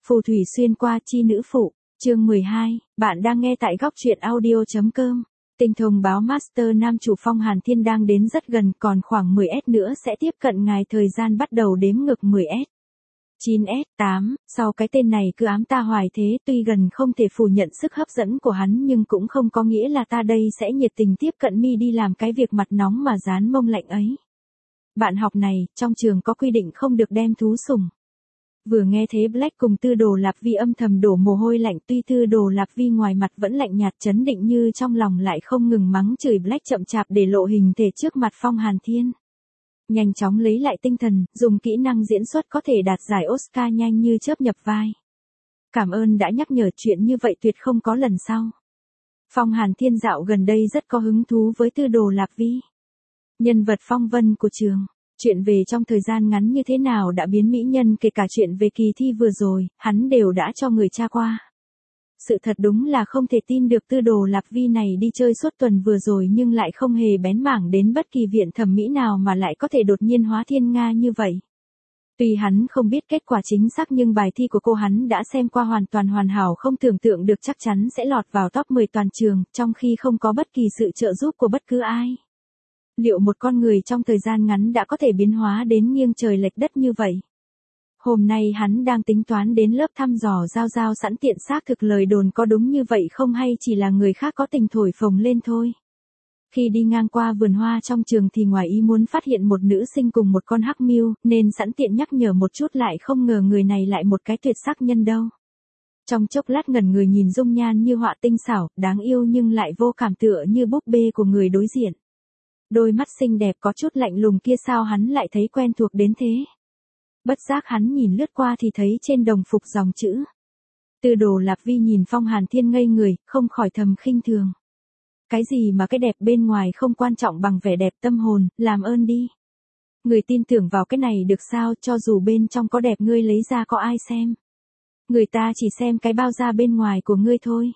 Phù thủy xuyên qua chi nữ phụ, chương 12, bạn đang nghe tại góc truyện audio.com. Tinh thông báo Master nam chủ Phong Hàn Thiên đang đến rất gần, còn khoảng 10S nữa sẽ tiếp cận ngài, thời gian bắt đầu đếm ngược 10S. 9S, 8, sau cái tên này cứ ám ta hoài thế, tuy gần không thể phủ nhận sức hấp dẫn của hắn nhưng cũng không có nghĩa là ta đây sẽ nhiệt tình tiếp cận mi đi làm cái việc mặt nóng mà dán mông lạnh ấy. Bạn học này, trong trường có quy định không được đem thú sủng. Vừa nghe thế Black cùng Tư Đồ Lạp Vi âm thầm đổ mồ hôi lạnh, tuy Tư Đồ Lạp Vi ngoài mặt vẫn lạnh nhạt trấn định như trong lòng lại không ngừng mắng chửi Black chậm chạp để lộ hình thể trước mặt Phong Hàn Thiên. Nhanh chóng lấy lại tinh thần, dùng kỹ năng diễn xuất có thể đạt giải Oscar nhanh như chớp nhập vai. Cảm ơn đã nhắc nhở, chuyện như vậy tuyệt không có lần sau. Phong Hàn Thiên dạo gần đây rất có hứng thú với Tư Đồ Lạp Vi. Nhân vật phong vân của trường. Chuyện về trong thời gian ngắn như thế nào đã biến mỹ nhân, kể cả chuyện về kỳ thi vừa rồi, hắn đều đã cho người tra qua. Sự thật đúng là không thể tin được, Tư Đồ Lạp Vi này đi chơi suốt tuần vừa rồi nhưng lại không hề bén mảng đến bất kỳ viện thẩm mỹ nào mà lại có thể đột nhiên hóa thiên nga như vậy. Tuy hắn không biết kết quả chính xác nhưng bài thi của cô hắn đã xem qua hoàn toàn hoàn hảo, không tưởng tượng được chắc chắn sẽ lọt vào top 10 toàn trường, trong khi không có bất kỳ sự trợ giúp của bất cứ ai. Liệu một con người trong thời gian ngắn đã có thể biến hóa đến nghiêng trời lệch đất như vậy? Hôm nay hắn đang tính toán đến lớp thăm dò Giao Giao sẵn tiện xác thực lời đồn có đúng như vậy không, hay chỉ là người khác có tình thổi phồng lên thôi. Khi đi ngang qua vườn hoa trong trường thì ngoài ý muốn phát hiện một nữ sinh cùng một con hắc miêu, nên sẵn tiện nhắc nhở một chút, lại không ngờ người này lại một cái tuyệt sắc nhân đâu. Trong chốc lát ngẩn người nhìn dung nhan như họa tinh xảo, đáng yêu nhưng lại vô cảm tựa như búp bê của người đối diện. Đôi mắt xinh đẹp có chút lạnh lùng kia sao hắn lại thấy quen thuộc đến thế. Bất giác hắn nhìn lướt qua thì thấy trên đồng phục dòng chữ Tư Đồ Lạp Vi, nhìn Phong Hàn Thiên ngây người, không khỏi thầm khinh thường. Cái gì mà cái đẹp bên ngoài không quan trọng bằng vẻ đẹp tâm hồn, làm ơn đi. Người tin tưởng vào cái này được sao, cho dù bên trong có đẹp ngươi lấy ra có ai xem. Người ta chỉ xem cái bao da bên ngoài của ngươi thôi.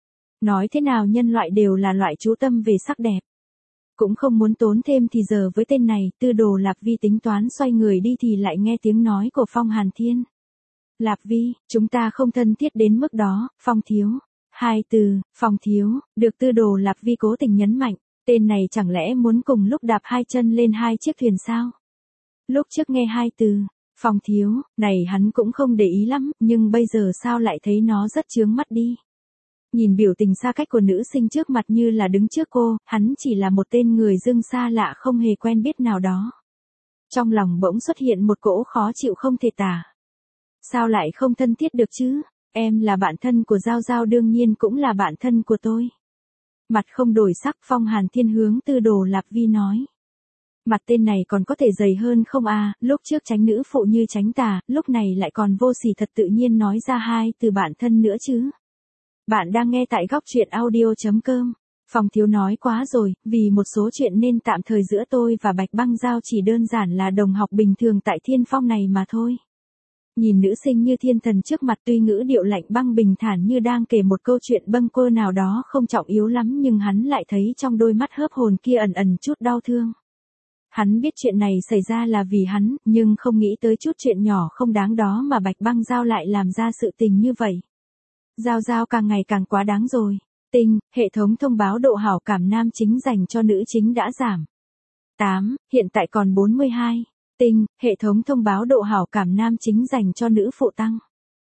Nói thế nào nhân loại đều là loại chú tâm về sắc đẹp. Cũng không muốn tốn thêm thì giờ với tên này, Tư Đồ Lạp Vi tính toán xoay người đi thì lại nghe tiếng nói của Phong Hàn Thiên. Lạp Vi, chúng ta không thân thiết đến mức đó, Phong thiếu. Hai từ, Phong thiếu, được Tư Đồ Lạp Vi cố tình nhấn mạnh, tên này chẳng lẽ muốn cùng lúc đạp hai chân lên hai chiếc thuyền sao? Lúc trước nghe hai từ, Phong thiếu, này hắn cũng không để ý lắm, nhưng bây giờ sao lại thấy nó rất chướng mắt đi. Nhìn biểu tình xa cách của nữ sinh trước mặt như là đứng trước cô, hắn chỉ là một tên người dưng xa lạ không hề quen biết nào đó. Trong lòng bỗng xuất hiện một cỗ khó chịu không thể tả. Sao lại không thân thiết được chứ? Em là bạn thân của Giao Giao, đương nhiên cũng là bạn thân của tôi. Mặt không đổi sắc, Phong Hàn Thiên hướng Tư Đồ Lạp Vi nói. Mặt tên này còn có thể dày hơn không à, lúc trước tránh nữ phụ như tránh tà, lúc này lại còn vô sỉ thật tự nhiên nói ra hai từ bạn thân nữa chứ. Bạn đang nghe tại góc truyện audio.com. Phong thiếu nói quá rồi, vì một số chuyện nên tạm thời giữa tôi và Bạch Băng Giao chỉ đơn giản là đồng học bình thường tại Thiên Phong này mà thôi. Nhìn nữ sinh như thiên thần trước mặt, tuy ngữ điệu lạnh băng bình thản như đang kể một câu chuyện bâng quơ nào đó không trọng yếu lắm, nhưng hắn lại thấy trong đôi mắt hớp hồn kia ẩn ẩn chút đau thương. Hắn biết chuyện này xảy ra là vì hắn, nhưng không nghĩ tới chút chuyện nhỏ không đáng đó mà Bạch Băng Giao lại làm ra sự tình như vậy. Giao Giao càng ngày càng quá đáng rồi. Tinh, hệ thống thông báo độ hảo cảm nam chính dành cho nữ chính đã giảm. 8, hiện tại còn 42. Tinh, hệ thống thông báo độ hảo cảm nam chính dành cho nữ phụ tăng.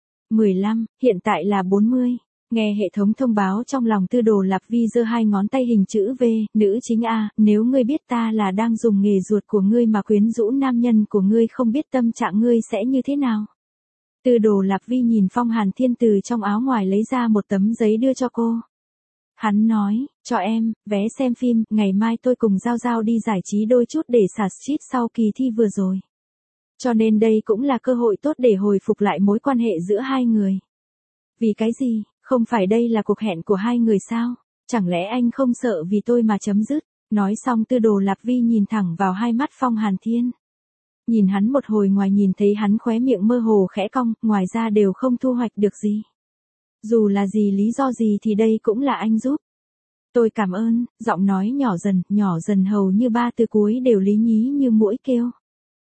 15, hiện tại là 40. Nghe hệ thống thông báo trong lòng Tư Đồ Lạp Vi giơ hai ngón tay hình chữ V, nữ chính A, nếu ngươi biết ta là đang dùng nghề ruột của ngươi mà quyến rũ nam nhân của ngươi, không biết tâm trạng ngươi sẽ như thế nào. Tư Đồ Lạp Vi nhìn Phong Hàn Thiên từ trong áo ngoài lấy ra một tấm giấy đưa cho cô. Hắn nói, cho em, vé xem phim, ngày mai tôi cùng Giao Giao đi giải trí đôi chút để xả stress sau kỳ thi vừa rồi. Cho nên đây cũng là cơ hội tốt để hồi phục lại mối quan hệ giữa hai người. Vì cái gì, không phải đây là cuộc hẹn của hai người sao? Chẳng lẽ anh không sợ vì tôi mà chấm dứt? Nói xong Tư Đồ Lạp Vi nhìn thẳng vào hai mắt Phong Hàn Thiên. Nhìn hắn một hồi, ngoài nhìn thấy hắn khóe miệng mơ hồ khẽ cong, ngoài ra đều không thu hoạch được gì. Dù là gì lý do gì thì đây cũng là anh giúp. Tôi cảm ơn, giọng nói nhỏ dần hầu như ba từ cuối đều lý nhí như muỗi kêu.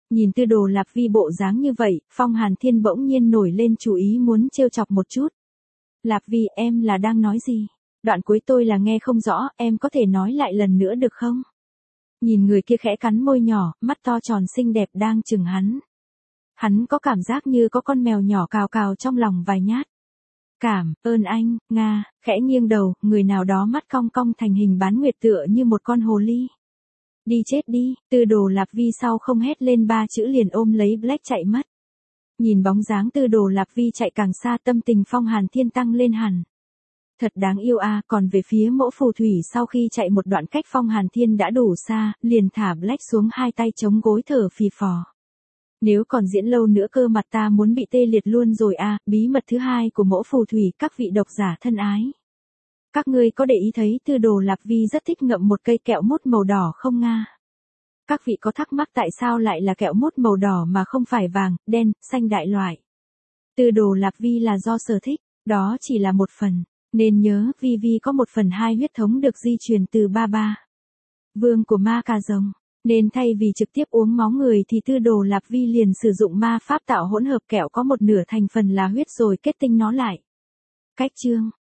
Nhìn Tư Đồ Lạp Vi bộ dáng như vậy, Phong Hàn Thiên bỗng nhiên nổi lên chủ ý muốn trêu chọc một chút. Lạp Vi, em là đang nói gì? Đoạn cuối tôi là nghe không rõ, em có thể nói lại lần nữa được không? Nhìn người kia khẽ cắn môi nhỏ, mắt to tròn xinh đẹp đang chừng hắn. Hắn có cảm giác như có con mèo nhỏ cào cào trong lòng vài nhát. Cảm ơn anh, Nga, khẽ nghiêng đầu, người nào đó mắt cong cong thành hình bán nguyệt tựa như một con hồ ly. Đi chết đi, Tư Đồ Lạp Vi sau không hét lên 3 chữ liền ôm lấy Black chạy mất. Nhìn bóng dáng Tư Đồ Lạp Vi chạy càng xa, tâm tình Phong Hàn Thiên tăng lên hẳn. Thật đáng yêu à, còn về phía Mỗ Phù Thủy sau khi chạy một đoạn cách Phong Hàn Thiên đã đủ xa, liền thả Black xuống, hai tay chống gối thở phì phò. Nếu còn diễn lâu nữa cơ mặt ta muốn bị tê liệt luôn rồi à, bí mật thứ hai của Mỗ Phù Thủy, các vị độc giả thân ái. Các ngươi có để ý thấy Tư Đồ Lạp Vi rất thích ngậm một cây kẹo mút màu đỏ không Nga? Các vị có thắc mắc tại sao lại là kẹo mút màu đỏ mà không phải vàng, đen, xanh đại loại? Tư Đồ Lạp Vi là do sở thích, đó chỉ là một phần. Nên nhớ, Vi có 1/2 huyết thống được di truyền từ ba ba. Vương của ma cà rồng. Nên thay vì trực tiếp uống máu người thì Tư Đồ Lạp Vi liền sử dụng ma pháp tạo hỗn hợp kẹo có một nửa thành phần là huyết rồi kết tinh nó lại. Cách chương